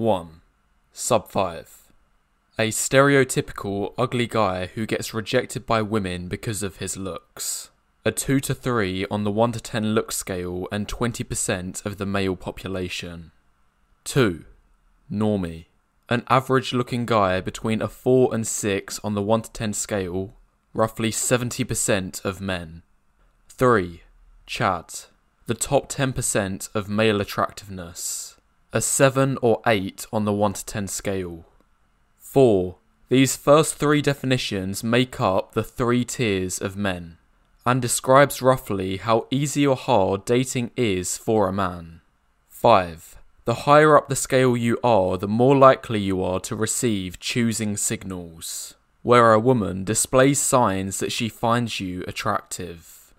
1. Sub 5. A stereotypical ugly guy who gets rejected by women because of his looks. A 2 to 3 on the 1 to 10 look scale and 20% of the male population. 2. Normie. An average looking guy between a 4 and 6 on the 1 to 10 scale, roughly 70% of men. 3. Chad. The top 10% of male attractiveness. A 7 or 8 on the 1 to 10 scale. 4. These first 3 definitions make up the 3 tiers of men, and describes roughly how easy or hard dating is for a man. 5. The higher up the scale you are, the more likely you are to receive choosing signals, where a woman displays signs that she finds you attractive.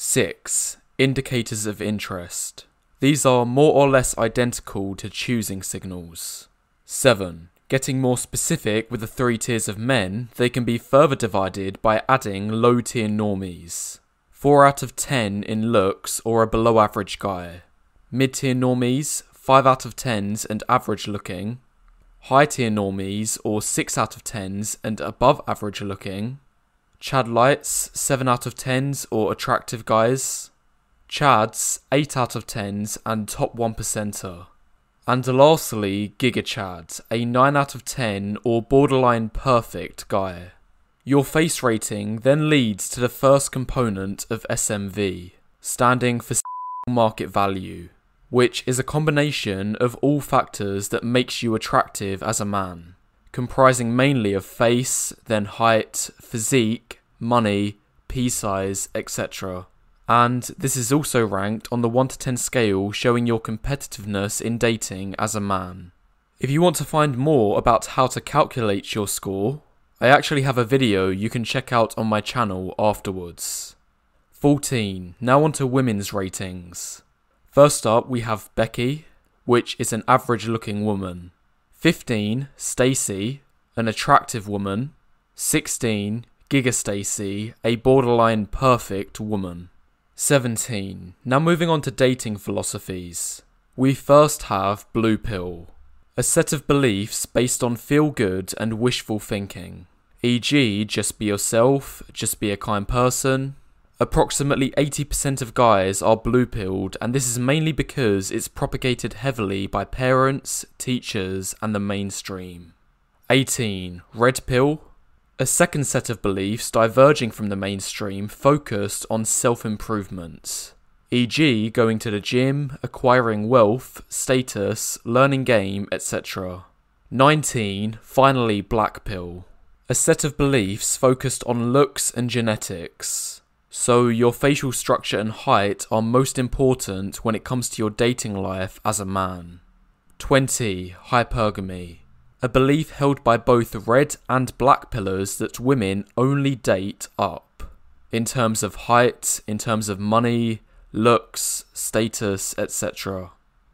6. Indicators of interest. These are more or less identical to choosing signals. 7. Getting more specific with the 3 tiers of men, they can be further divided by adding low tier normies. 4 out of 10 in looks or a below average guy. Mid tier normies, 5 out of 10s and average looking. High tier normies or 6 out of 10s and above average looking. Chad lights, 7 out of 10s or attractive guys. Chads, 8 out of 10s and top 1%er. And lastly, Giga Chad, a 9 out of 10 or borderline perfect guy. Your face rating then leads to the first component of SMV, standing for market value, which is a combination of all factors that makes you attractive as a man, comprising mainly of face, then height, physique, money, pea size, etc. And this is also ranked on the 1 to 10 scale, showing your competitiveness in dating as a man. If you want to find more about how to calculate your score, I actually have a video you can check out on my channel afterwards. 14. Now on to women's ratings. First up we have Becky, which is an average looking woman. 15. Stacy, an attractive woman. 16. Giga Stacy, a borderline perfect woman. 17. Now moving on to dating philosophies. We first have Blue Pill, a set of beliefs based on feel-good and wishful thinking, e.g. just be yourself, just be a kind person. Approximately 80% of guys are blue-pilled, and this is mainly because it's propagated heavily by parents, teachers and the mainstream. 18. Red Pill. A second set of beliefs diverging from the mainstream focused on self-improvement, e.g. going to the gym, acquiring wealth, status, learning game, etc. 19. Finally, Black Pill. A set of beliefs focused on looks and genetics. So your facial structure and height are most important when it comes to your dating life as a man. 20. Hypergamy. A belief held by both red and black pillars that women only date up, in terms of height, in terms of money, looks, status, etc.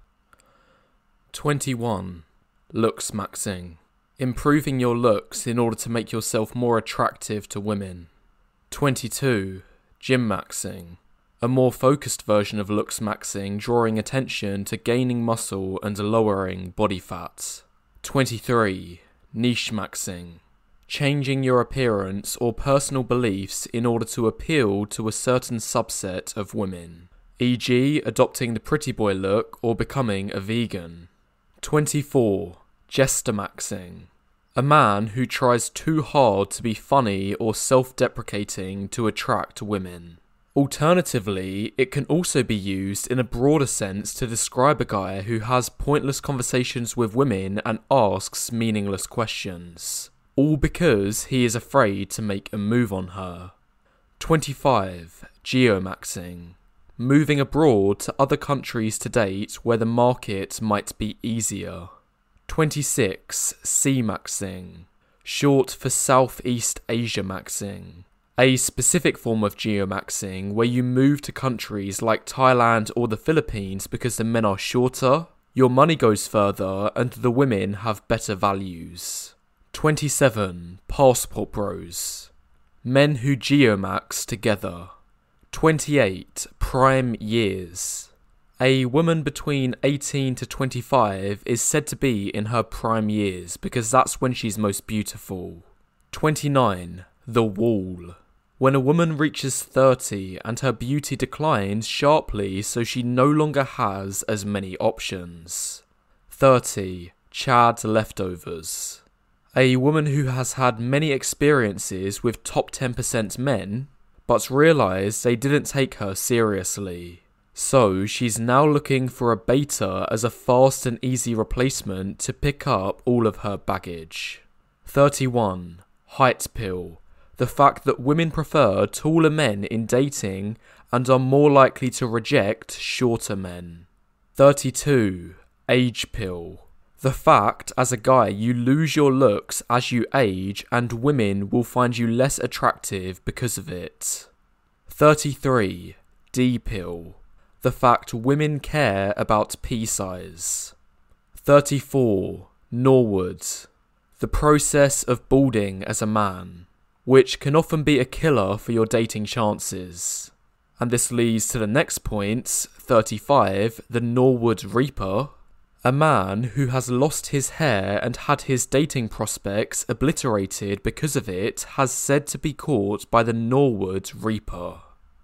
21. Looks maxing. Improving your looks in order to make yourself more attractive to women. 22. Gym maxing. A more focused version of looks maxing, drawing attention to gaining muscle and lowering body fat. 23. Niche maxing. Changing your appearance or personal beliefs in order to appeal to a certain subset of women, e.g. adopting the pretty boy look or becoming a vegan. 24. Jester maxing. A man who tries too hard to be funny or self-deprecating to attract women. Alternatively, it can also be used in a broader sense to describe a guy who has pointless conversations with women and asks meaningless questions, all because he is afraid to make a move on her. 25. Geomaxing. Moving abroad to other countries to date where the market might be easier. 26. C-maxing. Short for Southeast Asia maxing. A specific form of geomaxing where you move to countries like Thailand or the Philippines because the men are shorter, your money goes further, and the women have better values. 27. Passport bros. Men who geomax together. 28. Prime years. A woman between 18 to 25 is said to be in her prime years because that's when she's most beautiful. 29. The wall. When a woman reaches 30 and her beauty declines sharply so she no longer has as many options. 30. Chad leftovers. A woman who has had many experiences with top 10% men, but realised they didn't take her seriously. So she's now looking for a beta as a fast and easy replacement to pick up all of her baggage. 31. Height pill. The fact that women prefer taller men in dating and are more likely to reject shorter men. 32. Age pill. The fact as a guy you lose your looks as you age and women will find you less attractive because of it. 33. D pill. The fact women care about pea size. 34. Norwood. The process of balding as a man, which can often be a killer for your dating chances. And this leads to the next point, 35, the Norwood Reaper. A man who has lost his hair and had his dating prospects obliterated because of it has said to be caught by the Norwood Reaper.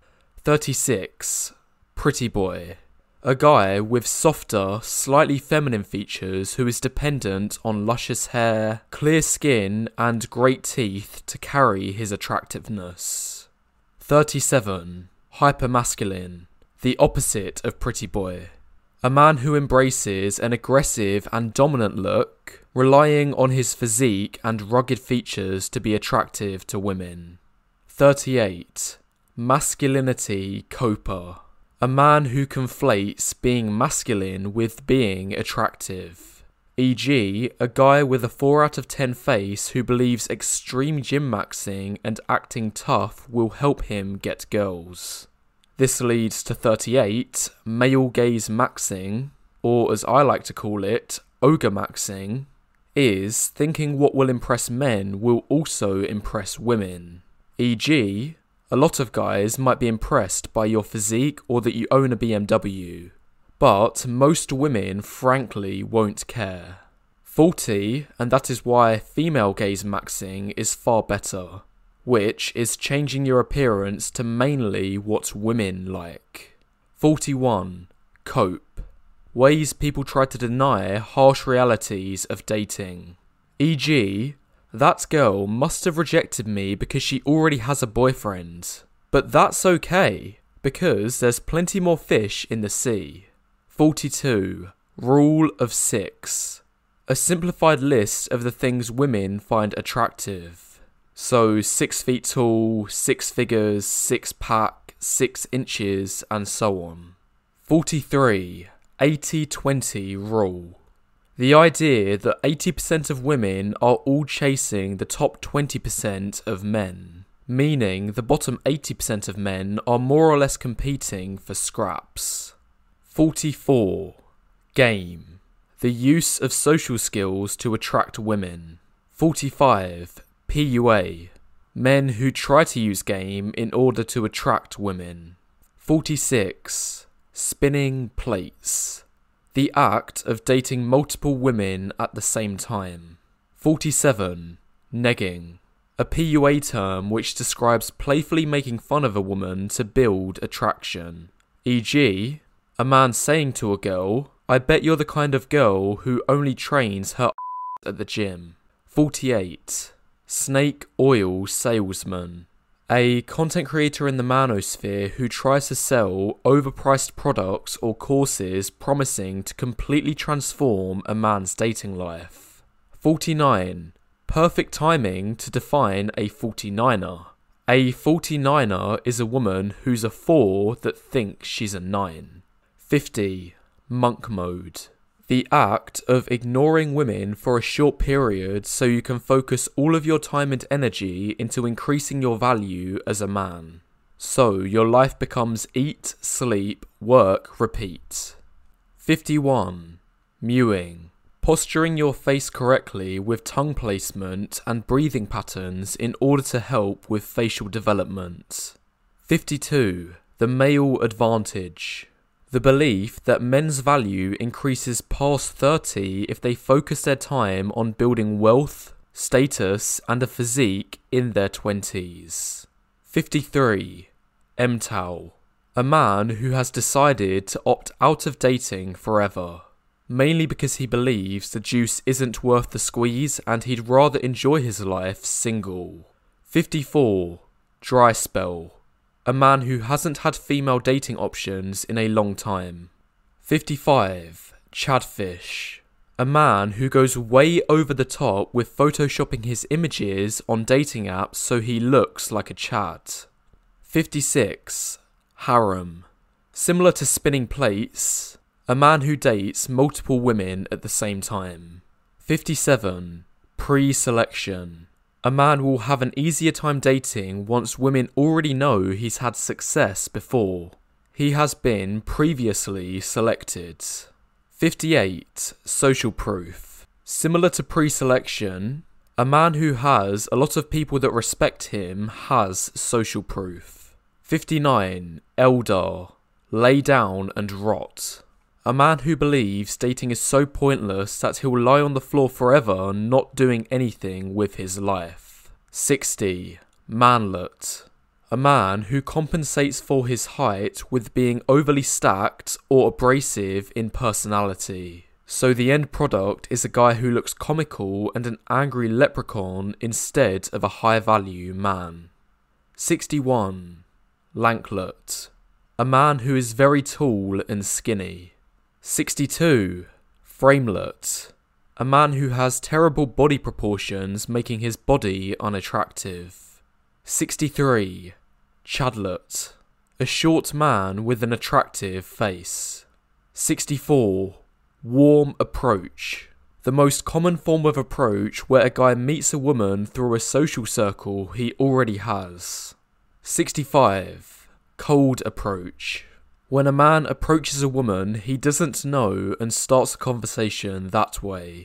36. Pretty boy. A guy with softer, slightly feminine features who is dependent on luscious hair, clear skin and great teeth to carry his attractiveness. 37. Hypermasculine. The opposite of pretty boy. A man who embraces an aggressive and dominant look, relying on his physique and rugged features to be attractive to women. 38. Masculinity coper. A man who conflates being masculine with being attractive. E.g., a guy with a 4 out of 10 face who believes extreme gym maxing and acting tough will help him get girls. This leads to 38, male gaze maxing, or as I like to call it, ogre maxing, is thinking what will impress men will also impress women. E.g., a lot of guys might be impressed by your physique or that you own a BMW, but most women frankly won't care. 40, and that is why female gaze maxing is far better, which is changing your appearance to mainly what women like. 41. Cope. Ways people try to deny harsh realities of dating. E.g., that girl must have rejected me because she already has a boyfriend. But that's okay, because there's plenty more fish in the sea. 42. Rule of 6. A simplified list of the things women find attractive. So 6 feet tall, 6 figures, 6 pack, 6 inches, and so on. 43. 80-20 rule. The idea that 80% of women are all chasing the top 20% of men, meaning the bottom 80% of men are more or less competing for scraps. 44. Game. The use of social skills to attract women. 45. PUA. Men who try to use game in order to attract women. 46. Spinning plates. The act of dating multiple women at the same time. 47. Negging. A PUA term which describes playfully making fun of a woman to build attraction. E.g., a man saying to a girl, "I bet you're the kind of girl who only trains her at the gym." 48. Snake oil salesman. A content creator in the manosphere who tries to sell overpriced products or courses promising to completely transform a man's dating life. 49. Perfect timing to define a 49er. A 49er is a woman who's a 4 that thinks she's a 9. 50. Monk mode. The act of ignoring women for a short period so you can focus all of your time and energy into increasing your value as a man. So your life becomes eat, sleep, work, repeat. 51. Mewing. Posturing your face correctly with tongue placement and breathing patterns in order to help with facial development. 52. The male advantage. The belief that men's value increases past 30 if they focus their time on building wealth, status, and a physique in their 20s. 53. MTOW. A man who has decided to opt out of dating forever, mainly because he believes the juice isn't worth the squeeze and he'd rather enjoy his life single. 54. Dry spell. A man who hasn't had female dating options in a long time. 55. Chadfish. A man who goes way over the top with photoshopping his images on dating apps so he looks like a Chad. 56. Harem. Similar to spinning plates, a man who dates multiple women at the same time. 57. Pre-selection. A man will have an easier time dating once women already know he's had success before. He has been previously selected. 58. Social proof. Similar to pre-selection, a man who has a lot of people that respect him has social proof. 59. Eldar. Lay down and rot. A man who believes dating is so pointless that he'll lie on the floor forever not doing anything with his life. 60. Manlet. A man who compensates for his height with being overly stacked or abrasive in personality. So the end product is a guy who looks comical and an angry leprechaun instead of a high-value man. 61. Lanklet. A man who is very tall and skinny. 62. Framelet. A man who has terrible body proportions making his body unattractive. 63. Chadlet. A short man with an attractive face. 64. Warm approach. The most common form of approach where a guy meets a woman through a social circle he already has. 65. Cold approach. When a man approaches a woman he doesn't know and starts a conversation that way.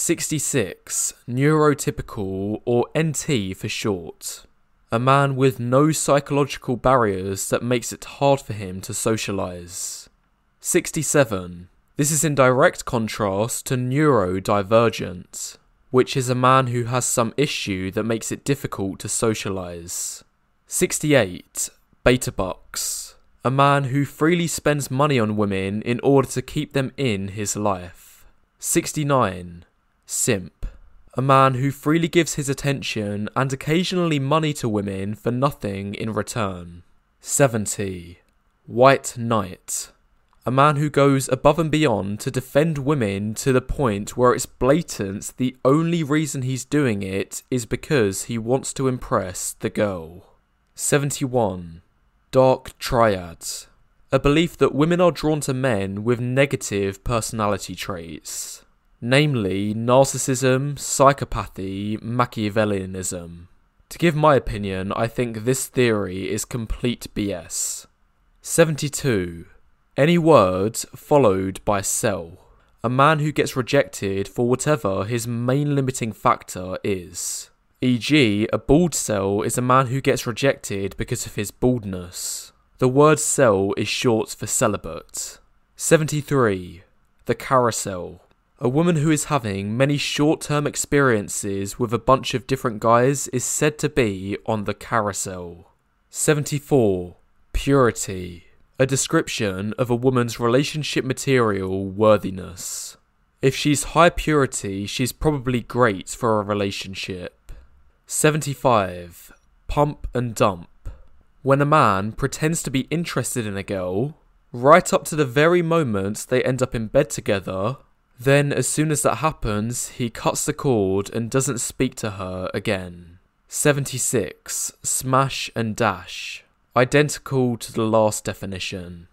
66. Neurotypical, or NT for short. A man with no psychological barriers that makes it hard for him to socialise. 67. This is in direct contrast to neurodivergent, which is a man who has some issue that makes it difficult to socialise. 68. Beta bucks. A man who freely spends money on women in order to keep them in his life. 69. Simp. A man who freely gives his attention and occasionally money to women for nothing in return. 70. White knight. A man who goes above and beyond to defend women to the point where it's blatant the only reason he's doing it is because he wants to impress the girl. 71. Dark triads. A belief that women are drawn to men with negative personality traits, namely narcissism, psychopathy, Machiavellianism. To give my opinion, I think this theory is complete BS. 72. Any word followed by cell. A man who gets rejected for whatever his main limiting factor is. E.g., a bald cell is a man who gets rejected because of his baldness. The word cell is short for celibate. 73. The carousel. A woman who is having many short-term experiences with a bunch of different guys is said to be on the carousel. 74. Purity. A description of a woman's relationship material worthiness. If she's high purity, she's probably great for a relationship. 75. Pump and dump. When a man pretends to be interested in a girl, right up to the very moment they end up in bed together, then as soon as that happens, he cuts the cord and doesn't speak to her again. 76. Smash and dash. Identical to the last definition.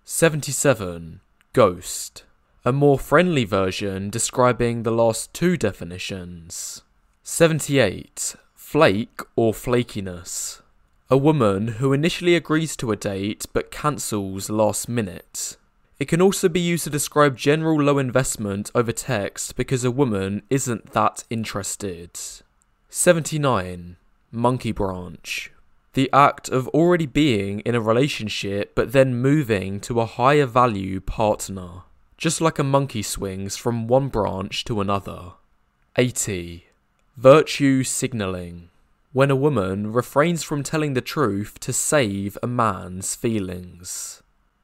77. Ghost. A more friendly version describing the last two definitions. 78. Flake or flakiness. A woman who initially agrees to a date but cancels last minute. It can also be used to describe general low investment over text because a woman isn't that interested. 79. Monkey branch. The act of already being in a relationship but then moving to a higher value partner. Just like a monkey swings from one branch to another. 80. Virtue signalling. When a woman refrains from telling the truth to save a man's feelings.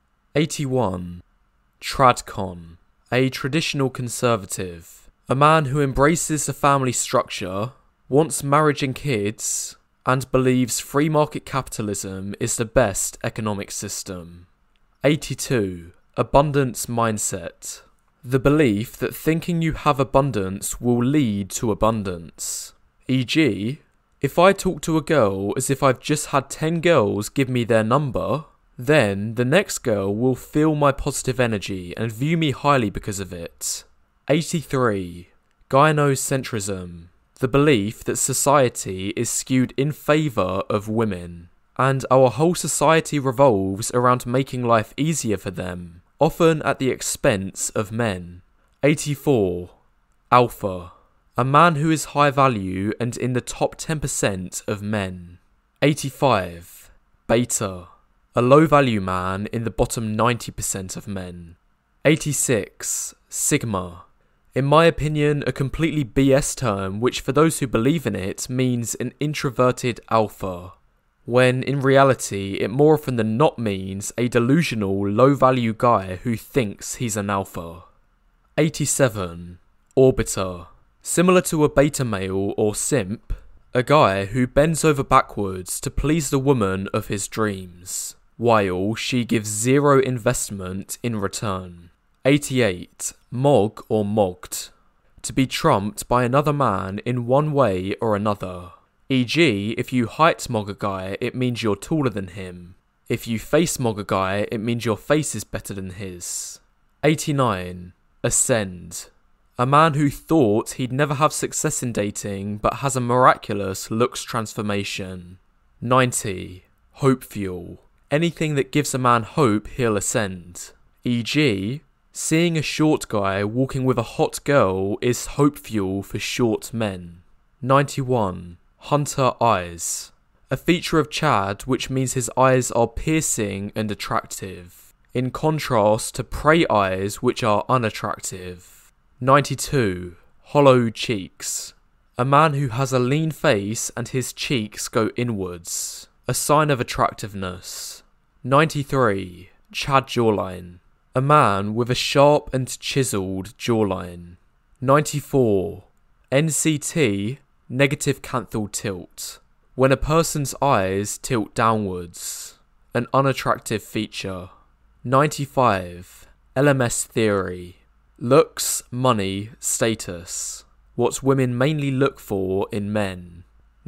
81. Tradcon. A traditional conservative. A man who embraces the family structure, wants marriage and kids, and believes free market capitalism is the best economic system. 82. Abundance mindset. The belief that thinking you have abundance will lead to abundance. E.g., if I talk to a girl as if I've just had 10 girls give me their number, then the next girl will feel my positive energy and view me highly because of it. 83. Gynocentrism. The belief that society is skewed in favour of women, and our whole society revolves around making life easier for them, often at the expense of men. 84. Alpha. A man who is high value and in the top 10% of men. 85. Beta. A low value man in the bottom 90% of men. 86. Sigma. In my opinion, a completely BS term which for those who believe in it means an introverted alpha, when in reality it more often than not means a delusional low value guy who thinks he's an alpha. 87. Orbiter. Similar to a beta male or simp, a guy who bends over backwards to please the woman of his dreams, while she gives zero investment in return. 88. Mog or mogged. To be trumped by another man in one way or another. E.g., if you height mog a guy, it means you're taller than him. If you face mog a guy, it means your face is better than his. 89. Ascend. A man who thought he'd never have success in dating but has a miraculous looks transformation. 90. Hope fuel. Anything that gives a man hope he'll ascend. E.g., seeing a short guy walking with a hot girl is hope fuel for short men. 91. Hunter eyes. A feature of Chad which means his eyes are piercing and attractive, in contrast to prey eyes which are unattractive. 92. Hollow cheeks. A man who has a lean face and his cheeks go inwards, a sign of attractiveness. 93. Chad jawline. A man with a sharp and chiselled jawline. 94. NCT, negative canthal tilt. When a person's eyes tilt downwards. An unattractive feature. 95. LMS theory. Looks, money, status. What women mainly look for in men.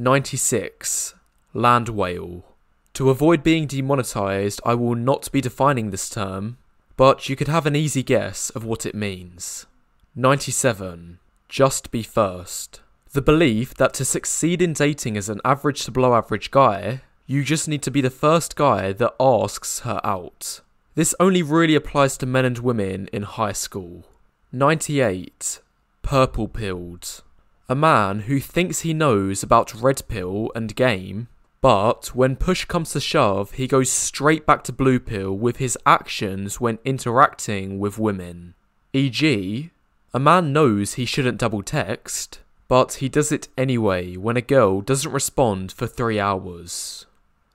96. Land whale. To avoid being demonetized, I will not be defining this term, but you could have an easy guess of what it means. 97. Just be first. The belief that to succeed in dating as an average to below average guy, you just need to be the first guy that asks her out. This only really applies to men and women in high school. 98. Purple pilled. A man who thinks he knows about red pill and game, but when push comes to shove, he goes straight back to blue pill with his actions when interacting with women. E.g., a man knows he shouldn't double text, but he does it anyway when a girl doesn't respond for 3 hours.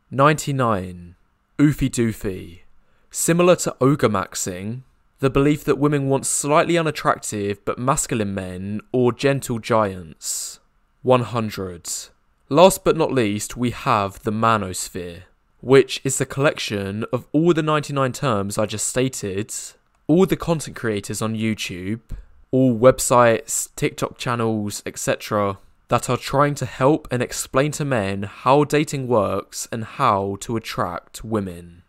99. Oofy doofy. Similar to ogre maxing, the belief that women want slightly unattractive but masculine men or gentle giants. 100. Last but not least, we have the manosphere, which is the collection of all the 99 terms I just stated, all the content creators on YouTube, all websites, TikTok channels, etc. that are trying to help and explain to men how dating works and how to attract women.